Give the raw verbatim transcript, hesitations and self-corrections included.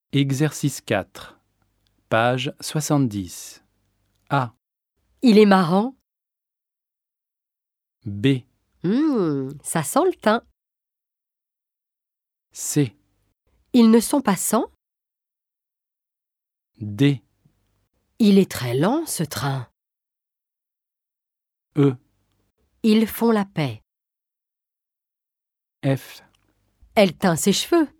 Exercice quatre, page soixante-dix. A. Il est marrant. B. Hum, ça sent le thym. C. Ils ne sont pas cent. D. Il est très lent, ce train. E. Ils font la paix. F. Elle teint ses cheveux.